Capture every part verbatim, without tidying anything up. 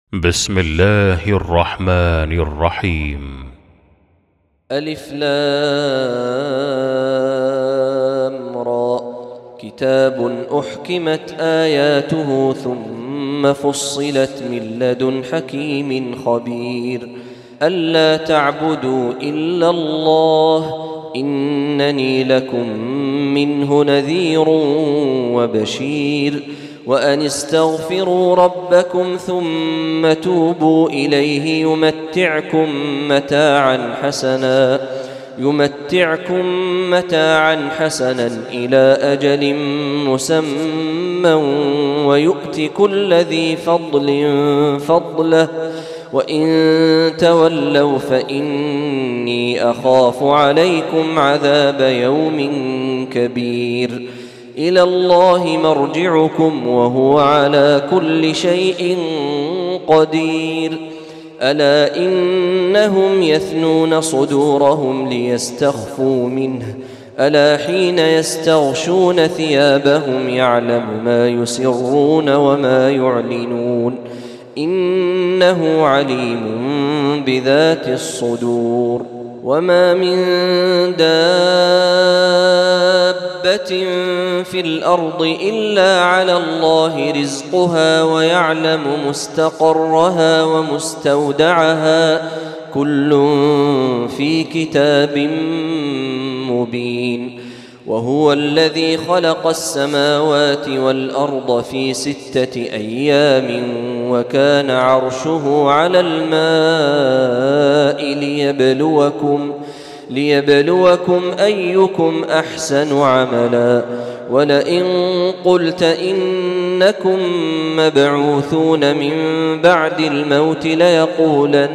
بسم الله الرحمن الرحيم. ألف لام را. كتاب أحكمت آياته ثم فصلت من لدن حكيم خبير ألا تعبدوا إلا الله إنني لكم منه نذير وبشير وأن استغفروا ربكم ثم توبوا إليه يمتعكم متاعا حسنا يمتعكم متاعا حسنا إلى أجل مسمى ويؤت كل ذي فضل فضله وإن تولوا فإني أخاف عليكم عذاب يوم كبير إلى الله مرجعكم وهو على كل شيء قدير ألا إنهم يثنون صدورهم ليستخفوا منه ألا حين يستغشون ثيابهم يعلم ما يسرون وما يعلنون إنه عليم بذات الصدور وما من دابة في الأرض إلا على الله رزقها ويعلم مستقرها ومستودعها كل في كتاب مبين وهو الذي خلق السماوات والأرض في ستة أيام وكان عرشه على الماء ليبلوكم ليبلوكم أيكم أحسن عملا ولئن قلت إنكم مبعوثون من بعد الموت ليقولن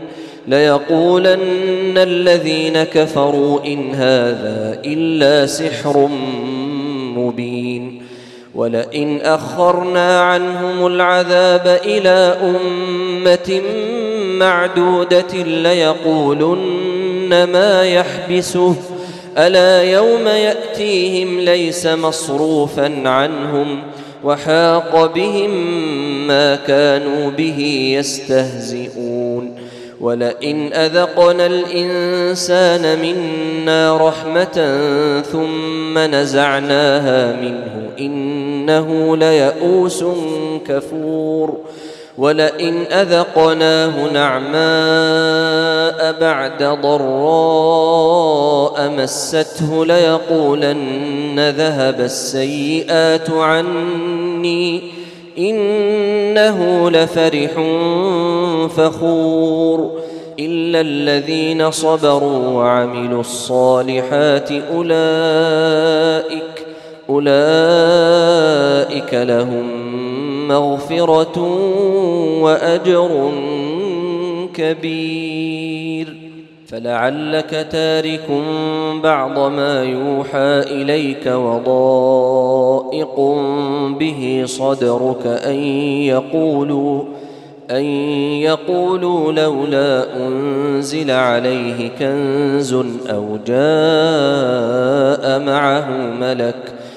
ليقولن الذين كفروا إن هذا إلا سحر مبين ولئن أخرنا عنهم العذاب إلى أمة معدودة ليقولن ما يحبسه ألا يوم يأتيهم ليس مصروفا عنهم وحاق بهم ما كانوا به يستهزئون ولئن أذقنا الإنسان منا رحمة ثم نزعناها منه إنه ليئوس كفور ولئن أذقناه نعماء بعد ضراء مسته ليقولن ذهب السيئات عني إنه لفرح فخور إلا الذين صبروا وعملوا الصالحات أولئك أولئك لهم مغفرة وأجر كبير فلعلك تارك بعض ما يوحى إليك وضائق به صدرك أن يقولوا أن يقولوا لولا أنزل عليه كنز أو جاء معه ملك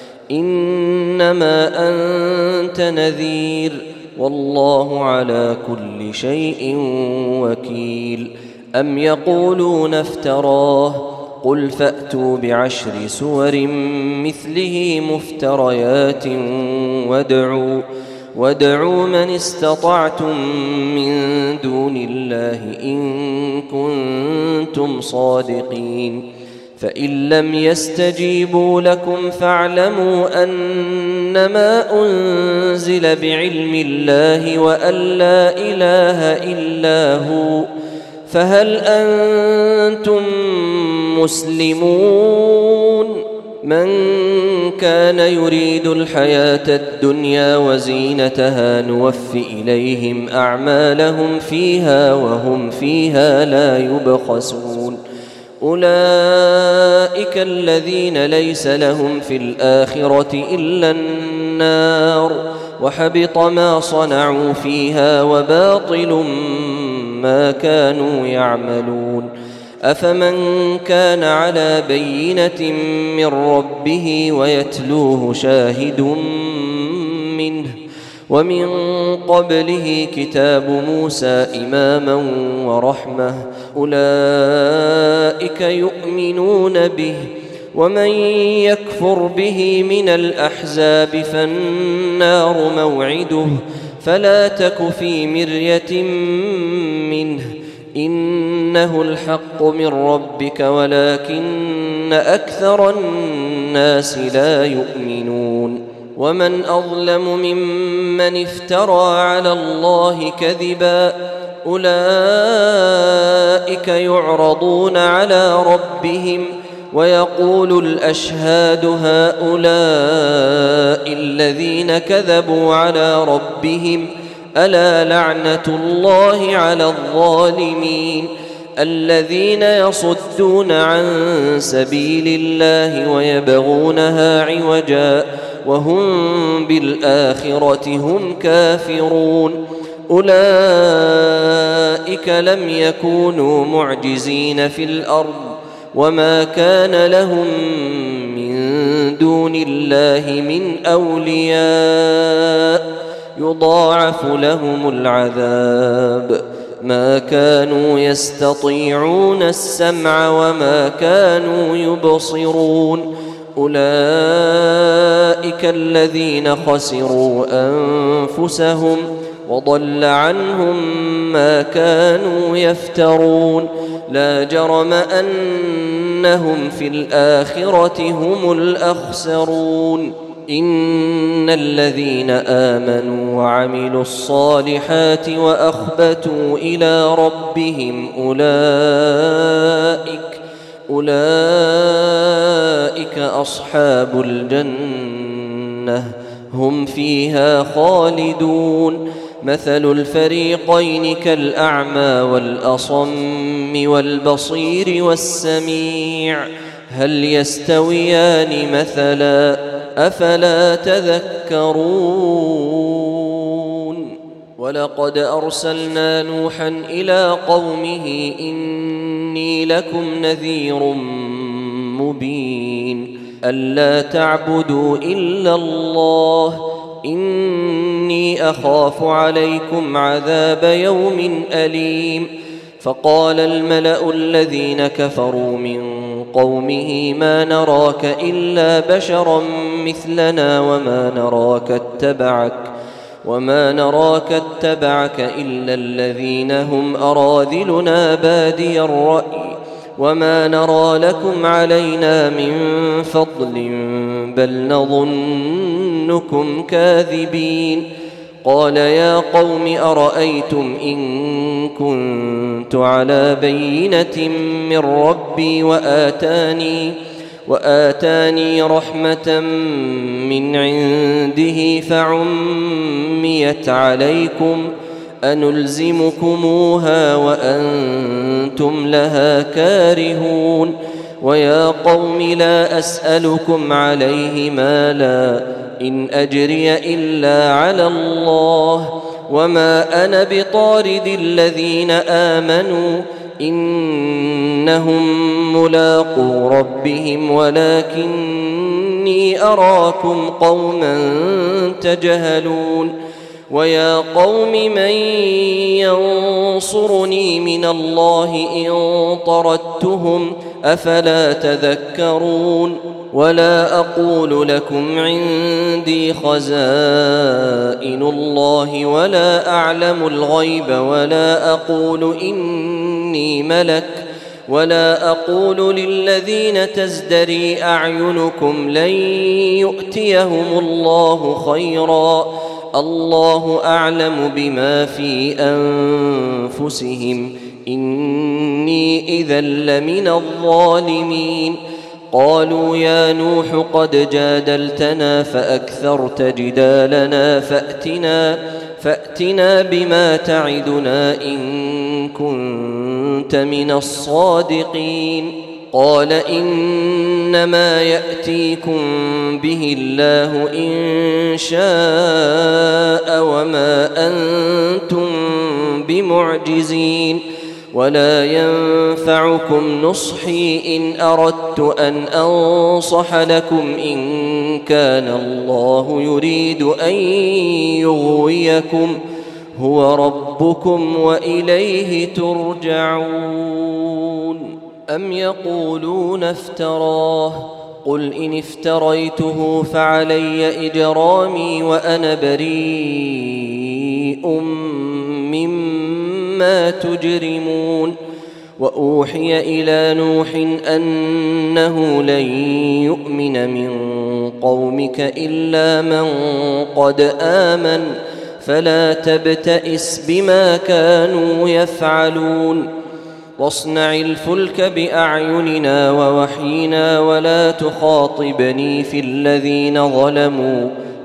إنما أنت نذير والله على كل شيء وكيل أم يقولون افتراه قل فأتوا بعشر سور مثله مفتريات وادعوا وادعوا من استطعتم من دون الله إن كنتم صادقين فإن لم يستجيبوا لكم فاعلموا أنما أنزل بعلم الله وأن لا إله إلا هو فهل أنتم مسلمون من كان يريد الحياة الدنيا وزينتها نوف إليهم أعمالهم فيها وهم فيها لا يبخسون أولئك الذين ليس لهم في الآخرة إلا النار وحبط ما صنعوا فيها وباطل ما كانوا يعملون أفمن كان على بينة من ربه ويتلوه شاهد منه ومن قبله كتاب موسى إماما ورحمة أولئك يؤمنون به ومن يكفر به من الأحزاب فالنار موعده فلا تك في مرية منه إنه الحق من ربك ولكن أكثر الناس لا يؤمنون ومن أظلم ممن افترى على الله كذبا أولئك يعرضون على ربهم ويقول الأشهاد هؤلاء الذين كذبوا على ربهم ألا لعنة الله على الظالمين الذين يصدون عن سبيل الله ويبغونها عوجا وهم بالآخرة هم كافرون أولئك لم يكونوا معجزين في الأرض وما كان لهم من دون الله من أولياء يضاعف لهم العذاب ما كانوا يستطيعون السمع وما كانوا يبصرون أولئك الذين خسروا أنفسهم وضل عنهم ما كانوا يفترون لا جرم أنهم في الآخرة هم الأخسرون إن الذين آمنوا وعملوا الصالحات وأخبتوا إلى ربهم أولئك أولئك أصحاب الجنة هم فيها خالدون مثل الفريقين كالأعمى والأصم والبصير والسميع هل يستويان مثلا أفلا تذكرون ولقد أرسلنا نوحا إلى قومه إني لكم نذير مبين ألا تعبدوا إلا الله إني أخاف عليكم عذاب يوم أليم فقال الملأ الذين كفروا من قومه ما نراك إلا بشرا مثلنا وما نراك اتبعك وما نراك اتبعك إلا الذين هم أراذلنا بادي الرأي وما نرى لكم علينا من فضل بل نظنكم كاذبين قال يا قوم أرأيتم إن كنت على بينة من ربي وآتاني وآتاني رحمة من عنده فعميت عليكم أنلزمكموها وأنتم لها كارهون ويا قوم لا أسألكم عليه مالا إن أجري إلا على الله وما أنا بطارد الذين آمنوا إنهم ملاقو ربهم ولكني أراكم قوما تجهلون ويا قوم من ينصرني من الله إن طردتهم أفلا تذكرون ولا أقول لكم عندي خزائن الله ولا أعلم الغيب ولا أقول إني ملك ولا أقول للذين تزدري أعينكم لن يؤتيهم الله خيرا الله أعلم بما في أنفسهم إني إذا لمن الظالمين قالوا يا نوح قد جادلتنا فأكثرت جدالنا فأتنا فأتنا بما تعدنا إن كنت من الصادقين قال إنما يأتيكم به الله إن شاء وما أنتم بمعجزين ولا ينفعكم نصحي إن أردت أن أنصح لكم إن كان الله يريد أن يغويكم هو ربكم وإليه ترجعون. أم يقولون افتراه قل إن افتريته فعلي إجرامي وأنا بريء مما تجرمون. وأوحي إلى نوح أنه لن يؤمن من قومك إلا من قد آمن فلا تبتئس بما كانوا يفعلون. واصنع الفلك بأعيننا ووحينا ولا تخاطبني في الذين ظلموا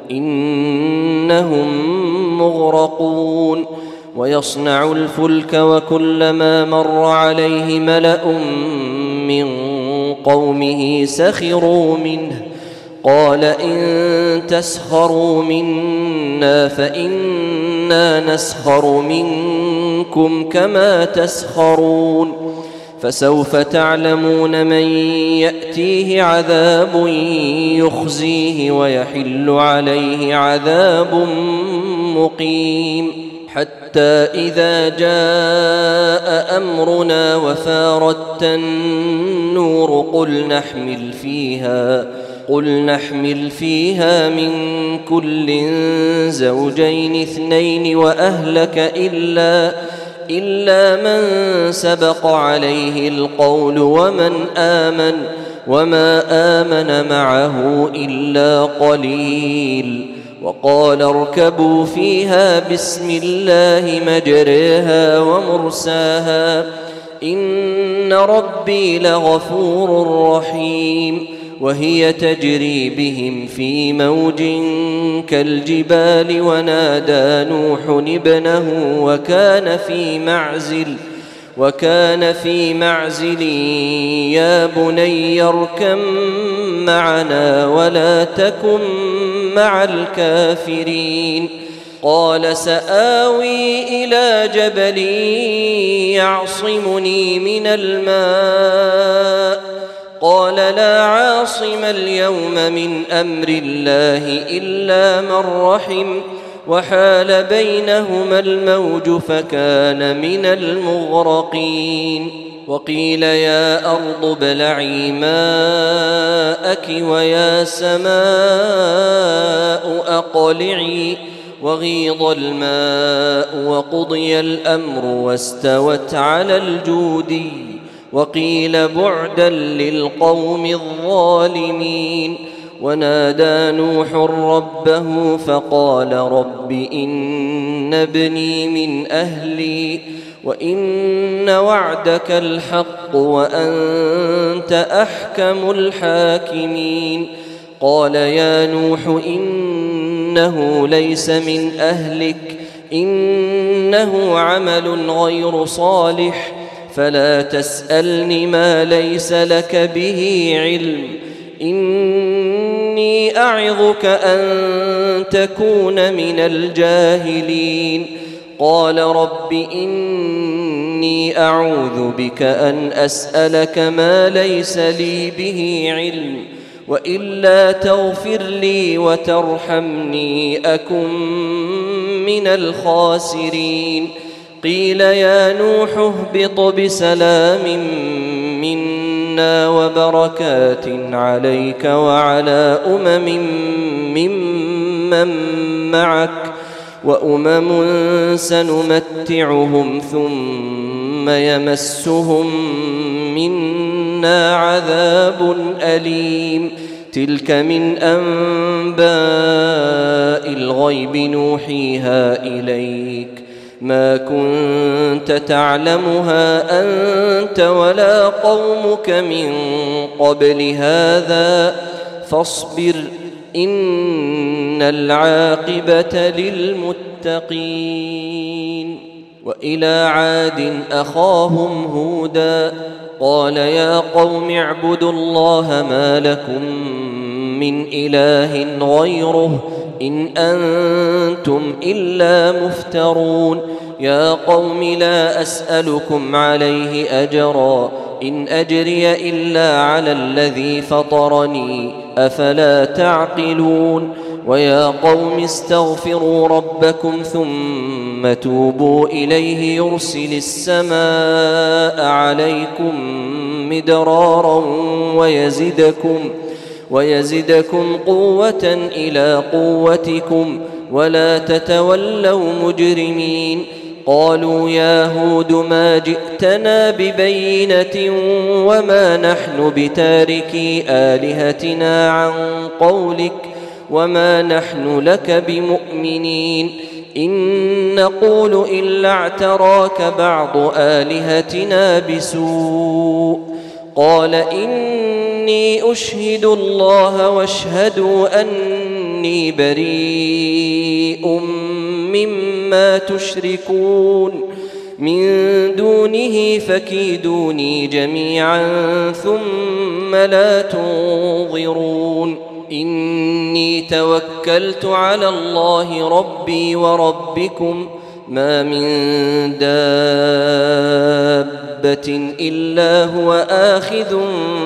إنهم مغرقون. ويصنع الفلك وكلما مر عليه ملأ من قومه سخروا منه قال إن تسخروا منا فإنا نسخر منكم كما تسخرون. فسوف تعلمون من يأتيه عذاب يخزيه ويحل عليه عذاب مقيم. حتى إذا جاء أمرنا وفارت النور قل نحمل فيها قل نحمل فيها من كل زوجين اثنين وأهلك إلا إلا من سبق عليه القول ومن آمن وما آمن معه إلا قليل. وقال اركبوا فيها بسم الله مجريها ومرساها إن ربي لغفور رحيم. وهي تجري بهم في موج كالجبال ونادى نوح ابنه وكان في معزل وكان في معزل يا بني اركب معنا ولا تكن مع الكافرين. قال سآوي إلى جبل يعصمني من الماء قال لا عاصم اليوم من أمر الله إلا من رحم وحال بينهما الموج فكان من المغرقين. وقيل يا أرض ابلعي ماءك ويا سماء أقلعي وغيض الماء وقضي الأمر واستوت على الجودي وقيل بعدا للقوم الظالمين. ونادى نوح ربه فقال رب إن ابني من أهلي وإن وعدك الحق وأنت أحكم الحاكمين. قال يا نوح إنه ليس من أهلك إنه عمل غير صالح فلا تسألني ما ليس لك به علم إني أعظك أن تكون من الجاهلين. قال رب إني أعوذ بك أن أسألك ما ليس لي به علم وإلا تغفر لي وترحمني أكن من الخاسرين. قيل يا نوح اهبط بسلام منا وبركات عليك وعلى أمم ممن معك وأمم سنمتعهم ثم يمسهم منا عذاب أليم. تلك من أنباء الغيب نوحيها إليك ما كنت تعلمها أنت ولا قومك من قبل هذا فاصبر إن العاقبة للمتقين. وإلى عاد أخاهم هودا قال يا قوم اعبدوا الله ما لكم من إله غيره إن أنتم إلا مفترون. يا قوم لا أسألكم عليه أجرا إن أجري إلا على الذي فطرني أفلا تعقلون ويا قوم استغفروا ربكم ثم توبوا إليه يرسل السماء عليكم مدرارا ويزدكم ويزدكم قوة إلى قوتكم ولا تتولوا مجرمين قالوا يا هود ما جئتنا ببينة وما نحن بتاركي آلهتنا عن قولك وما نحن لك بمؤمنين إن نقول إلا اعتراك بعض آلهتنا بسوء قال إني أشهد الله واشهدوا أني بريء مما تشركون من دونه فكيدوني جميعا ثم لا تنظرون إني توكلت على الله ربي وربكم ما من دابة إلا هو آخذ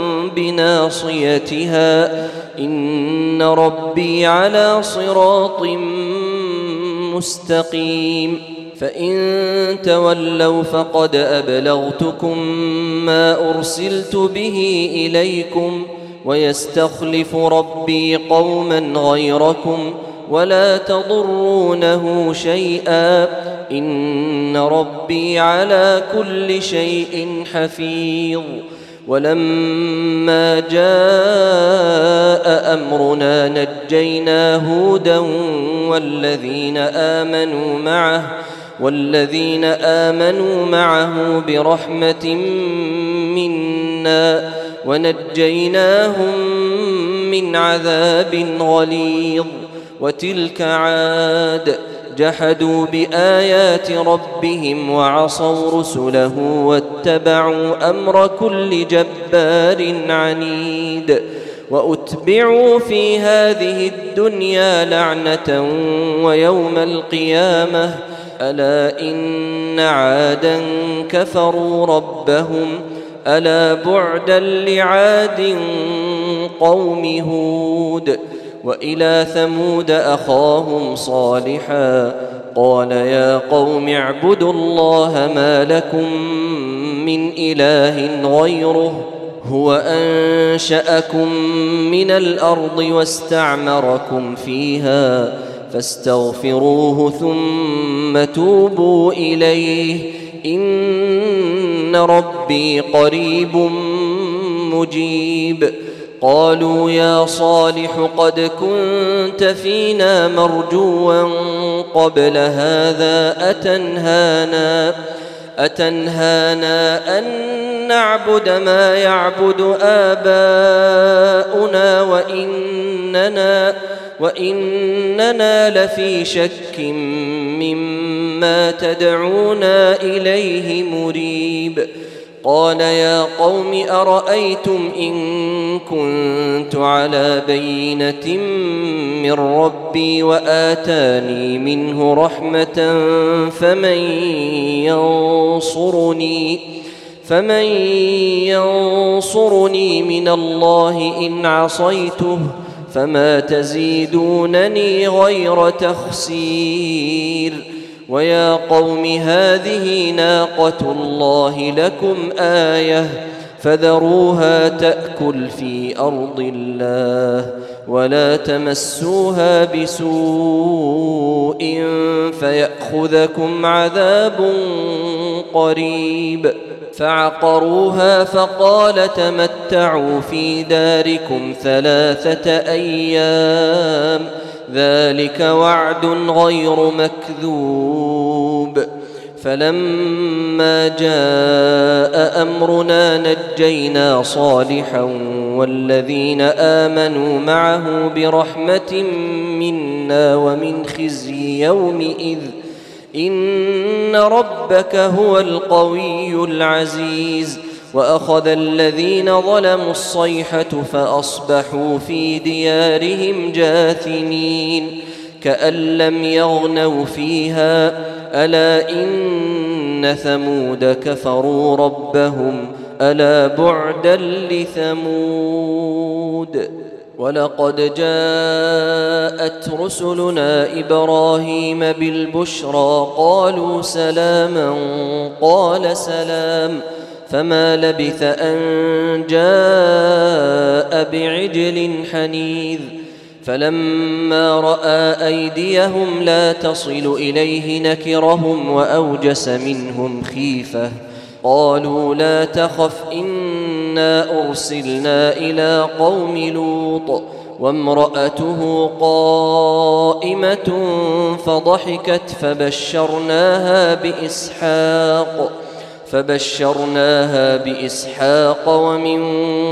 بناصيتها إن ربي على صراط مستقيم فإن تولوا فقد أبلغتكم ما أرسلت به إليكم ويستخلف ربي قوما غيركم ولا تضرونه شيئا إن ربي على كل شيء حفيظ ولما جاء أمرنا نجينا هودا والذين آمنوا معه والذين آمنوا معه برحمة منا ونجيناهم من عذاب غليظ وتلك عاد جحدوا بآيات ربهم وعصوا رسله واتبعوا أمر كل جبار عنيد وأتبعوا في هذه الدنيا لعنة ويوم القيامة ألا إن عادا كفروا ربهم ألا بعدا لعاد قوم هود وإلى ثمود أخاهم صالحا قال يا قوم اعبدوا الله ما لكم من إله غيره هو أنشأكم من الأرض واستعمركم فيها فاستغفروه ثم توبوا إليه إن ربي قريب مجيب قالوا يا صالح قد كنت فينا مرجوا قبل هذا أتنهانا أتنهانا أن نعبد ما يعبد آباؤنا وإننا وإننا لفي شك مما تدعونا إليه مريب قال يا قوم أرأيتم إن كنت على بينة من ربي وآتاني منه رحمة فمن ينصرني فمن ينصرني من الله إن عصيته فما تزيدونني غير تخسير ويا قوم هذه ناقة الله لكم آية فذروها تأكل في أرض الله ولا تمسوها بسوء فيأخذكم عذاب قريب فعقروها فقال تمتعوا في داركم ثلاثة أيام ذلك وعد غير مكذوب فلما جاء أمرنا نجينا صالحا والذين آمنوا معه برحمة منا ومن خزي يومئذ إن ربك هو القوي العزيز وأخذ الذين ظلموا الصيحة فأصبحوا في ديارهم جاثمين كأن لم يغنوا فيها ألا إن ثمود كفروا ربهم ألا بعدا لثمود. ولقد جاءت رسلنا إبراهيم بالبشرى قالوا سلاما قال سلام فما لبث أن جاء بعجل حنيذ. فلما رأى أيديهم لا تصل إليه نكرهم وأوجس منهم خيفة قالوا لا تخف إنا أرسلنا إلى قوم لوط وامرأته قائمة فضحكت فبشرناها بإسحاق فبشرناها بإسحاق ومن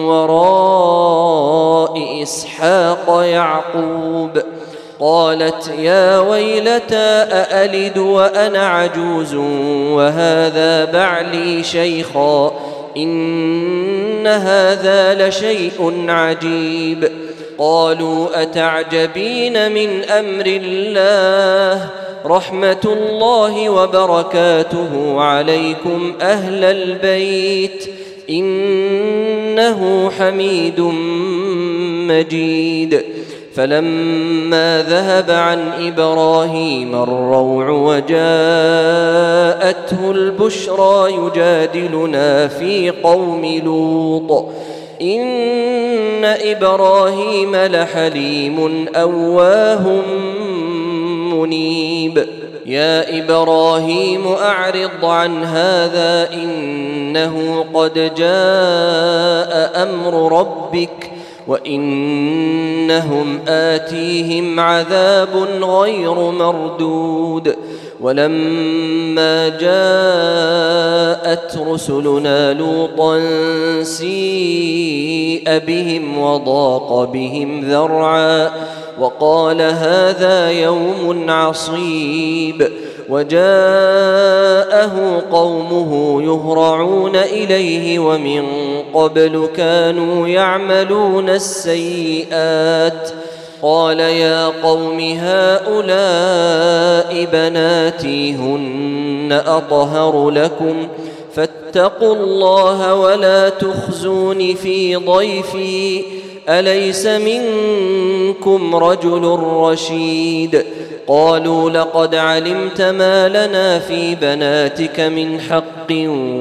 وراء إسحاق يعقوب. قالت يا ويلتى أألد وأنا عجوز وهذا بعلي شيخا إن هذا لشيء عجيب. قالوا أتعجبين من أمر الله رحمة الله وبركاته عليكم أهل البيت إنه حميد مجيد. فلما ذهب عن إبراهيم الروع وجاءته البشرى يجادلنا في قوم لوط إن إبراهيم لحليم أواه منيب. يا إبراهيم أعرض عن هذا إنه قد جاء أمر ربك وإنهم آتيهم عذاب غير مردود. ولما جاءت رسلنا لوطا سيء بهم وضاق بهم ذرعا وقال هذا يوم عصيب. وجاءه قومه يهرعون إليه ومن قبل كانوا يعملون السيئات قال يا قوم هؤلاء بناتي هن أطهر لكم فاتقوا الله ولا تخزون في ضيفي أليس منكم رجل رشيد. قالوا لقد علمت ما لنا في بناتك من حق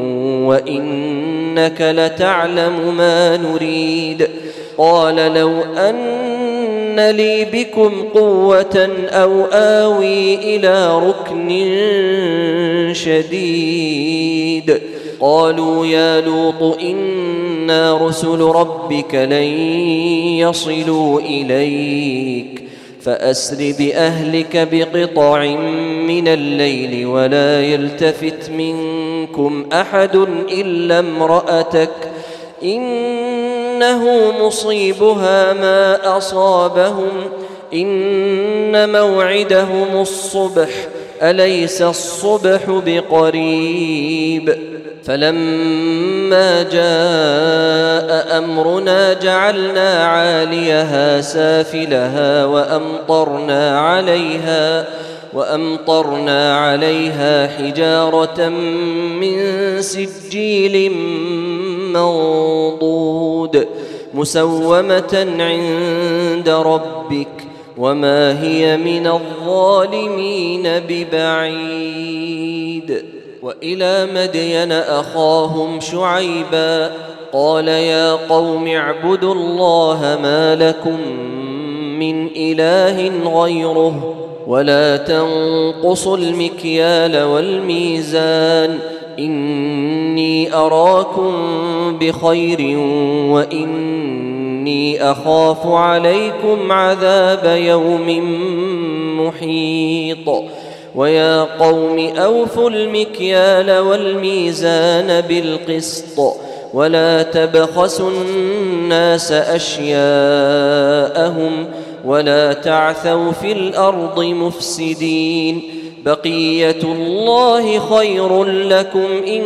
وإنك لتعلم ما نريد. قال لو أن لي بكم قوة أو آوي إلى ركن شديد. قالوا يا لوط إنا رسل ربك لن يصلوا إليك فأسر بأهلك بقطع من الليل ولا يلتفت منكم أحد إلا امرأتك إنه مصيبها ما أصابهم إن موعدهم الصبح أليس الصبح بقريب. فلما جاء أمرنا جعلنا عاليها سافلها وأمطرنا عليها وأمطرنا عليها حجارة من سجيل منضود مسومة عند ربك وما هي من الظالمين ببعيد. وإلى مدين أخاهم شعيبا قال يا قوم اعبدوا الله ما لكم من إله غيره ولا تنقصوا المكيال والميزان إني أراكم بخير وإني أخاف عليكم عذاب يوم محيط. ويا قوم أوفوا المكيال والميزان بالقسط ولا تبخسوا الناس أشياءهم ولا تعثوا في الأرض مفسدين بقية الله خير لكم إن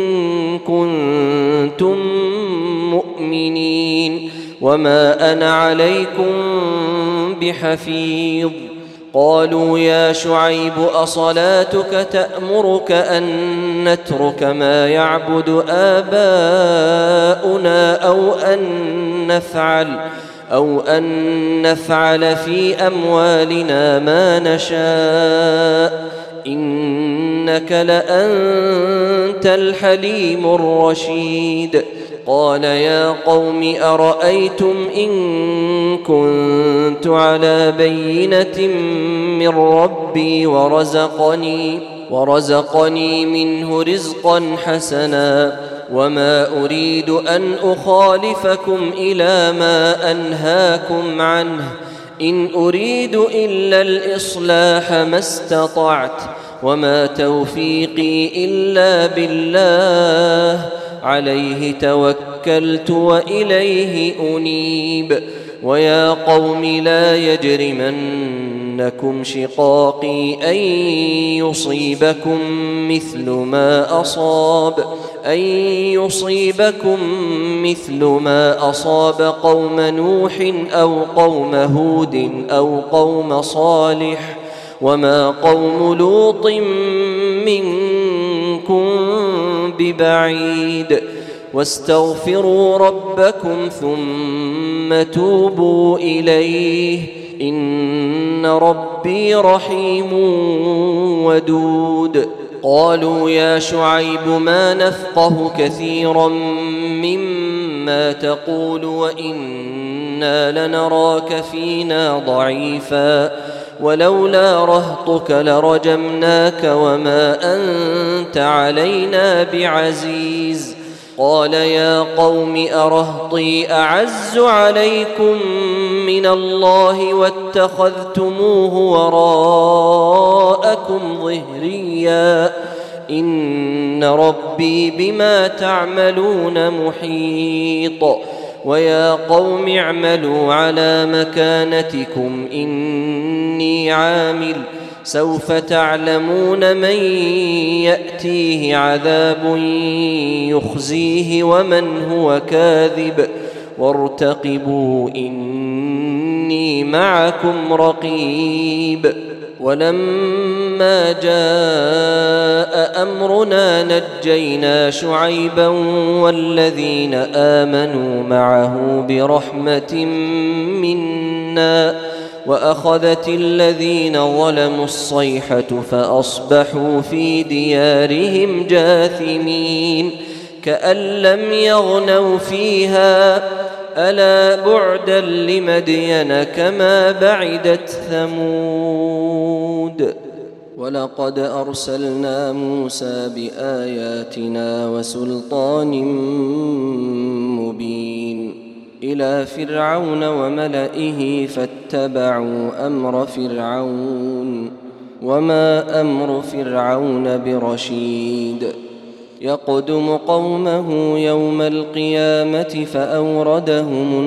كنتم مؤمنين وما أنا عليكم بحفيظ. قالوا يا شعيب أصلاتك تأمرك أن نترك ما يعبد آباؤنا أو أن نفعل أو أن نفعل في أموالنا ما نشاء إنك لأنت الحليم الرشيد. قال يا قوم أرأيتم إن كنت على بينة من ربي ورزقني ورزقني منه رزقا حسنا وما أريد أن أخالفكم إلى ما أنهاكم عنه إن أريد إلا الإصلاح ما استطعت وما توفيقي إلا بالله عليه توكلت وإليه أنيب. ويا قوم لا يجرمنكم شقاقي أن يصيبكم مثل ما أصاب أن يصيبكم مثل ما أصاب قوم نوح أو قوم هود أو قوم صالح وما قوم لوط منكم ببعيد. واستغفروا ربكم ثم توبوا إليه إن ربي رحيم ودود. قالوا يا شعيب ما نفقه كثيرا مما تقول وإنا لنراك فينا ضعيفا ولولا رهطك لرجمناك وما أنت علينا بعزيز. قال يا قوم أرهطي أعز عليكم من الله واتخذتموه وراءكم ظهريا إن ربي بما تعملون محيط. ويا قوم اعملوا على مكانتكم إني عامل سوف تعلمون من يأتيه عذاب يخزيه ومن هو كاذب وارتقبوا إني معكم رقيب. ولما جاء أمرنا نجينا شعيبا والذين آمنوا معه برحمة منا وأخذت الذين ظلموا الصيحة فأصبحوا في ديارهم جاثمين كأن لم يغنوا فيها ألا بعدا لمدين كما بعدت ثمود. ولقد أرسلنا موسى بآياتنا وسلطان مبين إلى فرعون وملئه فاتبعوا أمر فرعون وما أمر فرعون برشيد. يقدم قومه يوم القيامة فأوردهم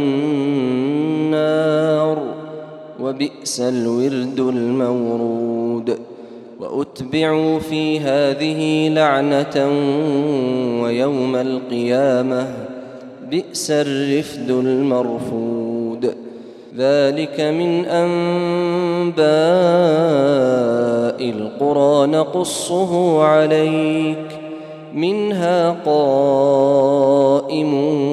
النار وبئس الورد المورود. وأتبعوا في هذه لعنة ويوم القيامة بئس الرفد المرفود. ذلك من أنباء القرى نقصه عليك منها قائم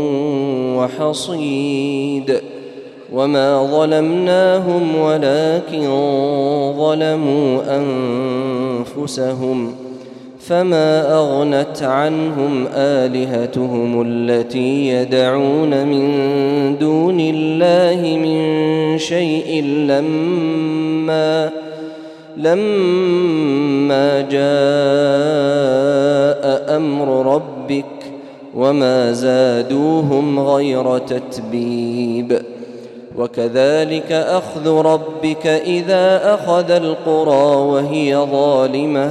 وحصيد. وما ظلمناهم ولكن ظلموا أنفسهم فما أغنت عنهم آلهتهم التي يدعون من دون الله من شيء لما لما جاء أمر ربك وما زادوهم غير تتبيب. وكذلك أخذ ربك إذا أخذ القرى وهي ظالمة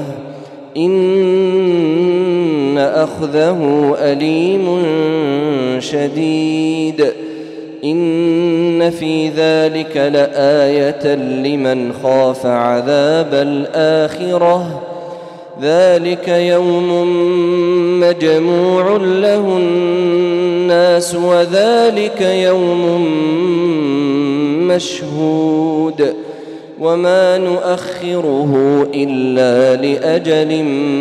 إن أخذه أليم شديد. إن في ذلك لآية لمن خاف عذاب الآخرة ذلك يوم مجموع له الناس وذلك يوم مشهود. وما نؤخره إلا لأجل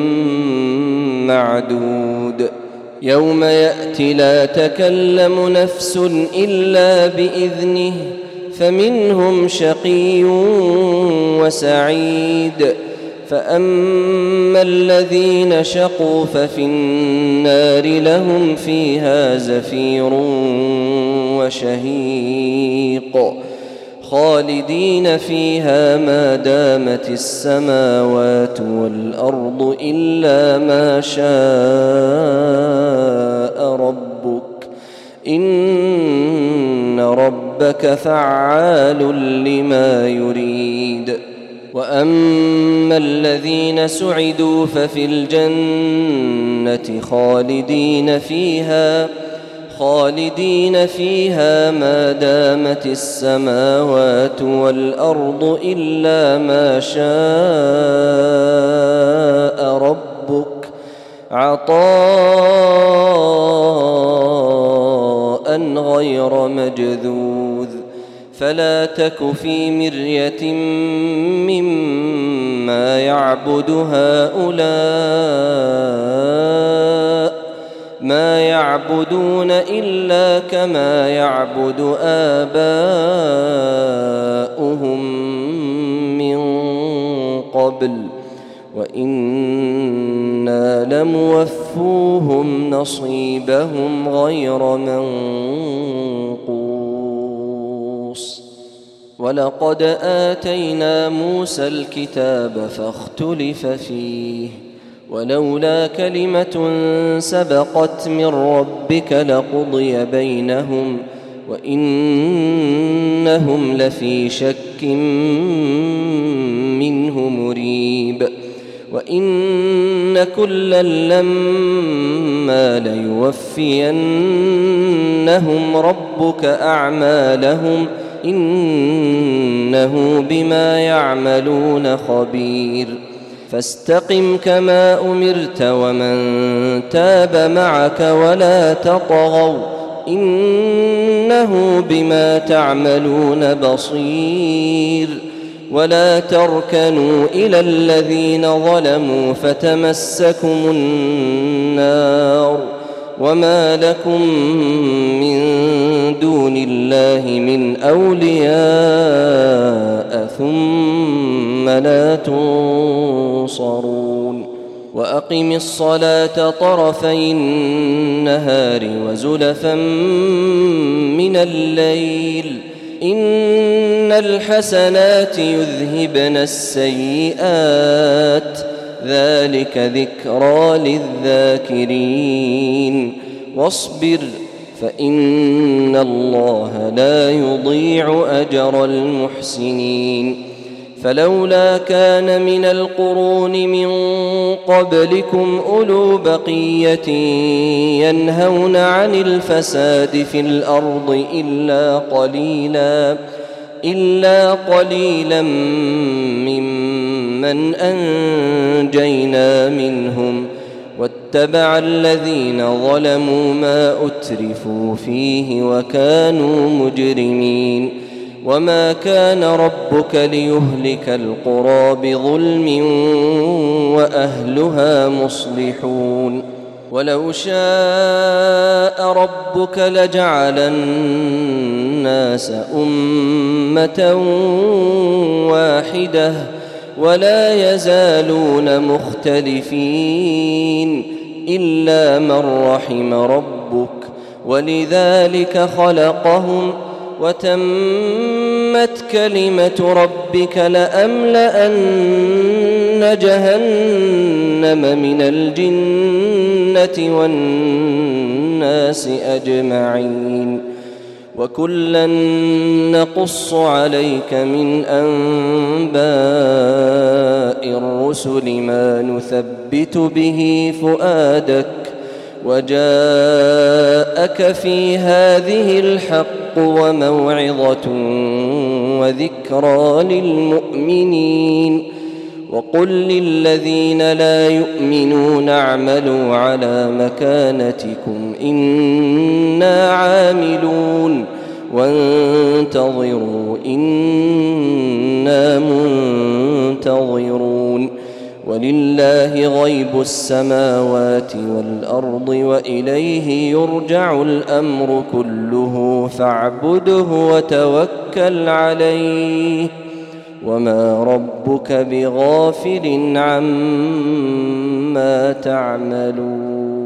معدود يوم يأتي لا تكلم نفس إلا بإذنه فمنهم شقي وسعيد فأما الذين شقوا ففي النار لهم فيها زفير وشهيق خالدين فيها ما دامت السماوات والأرض إلا ما شاء ربك إن ربك فعال لما يريد وأما الذين سعدوا ففي الجنة خالدين فيها خالدين فيها ما دامت السماوات والأرض إلا ما شاء ربك عطاء غير مجذوذ فلا تك في مرية مما يعبد هؤلاء ما يعبدون إلا كما يعبد آباؤهم من قبل وإنا لموفوهم نصيبهم غير منقوص ولقد آتينا موسى الكتاب فاختلف فيه ولولا كلمة سبقت من ربك لقضي بينهم وإنهم لفي شك منه مريب وإن كلا لما ليوفينهم ربك أعمالهم إنه بما يعملون خبير فاستقم كما أمرت ومن تاب معك ولا تطغوا إنه بما تعملون بصير ولا تركنوا إلى الذين ظلموا فتمسكم النار وما لكم من دون الله من أولياء ثم لا تنصرون وأقم الصلاة طرفي النهار وزلفا من الليل إن الحسنات يذهبن السيئات ذلك ذكرى للذاكرين واصبر فإن الله لا يضيع أجر المحسنين فلولا كان من القرون من قبلكم أولو بقية ينهون عن الفساد في الأرض إلا قليلا إلا قليلا ممن أنجينا منهم واتبع الذين ظلموا ما أترفوا فيه وكانوا مجرمين وما كان ربك ليهلك القرى بظلم وأهلها مصلحون ولو شاء ربك لجعل الناس أمة واحدة ولا يزالون مختلفين إلا من رحم ربك ولذلك خلقهم وتمت كلمة ربك لأملأن جهنم من الجنة والناس أجمعين وكلا نقص عليك من أنباء الرسل ما نثبت به فؤادك وجاءك في هذه الحق وموعظة وذكرى للمؤمنين وقل للذين لا يؤمنون اعملوا على مكانتكم إنا عاملون وانتظروا إنا منتظرون ولله غيب السماوات والأرض وإليه يرجع الأمر كله فاعبده وتوكل عليه وما ربك بغافل عما تعملون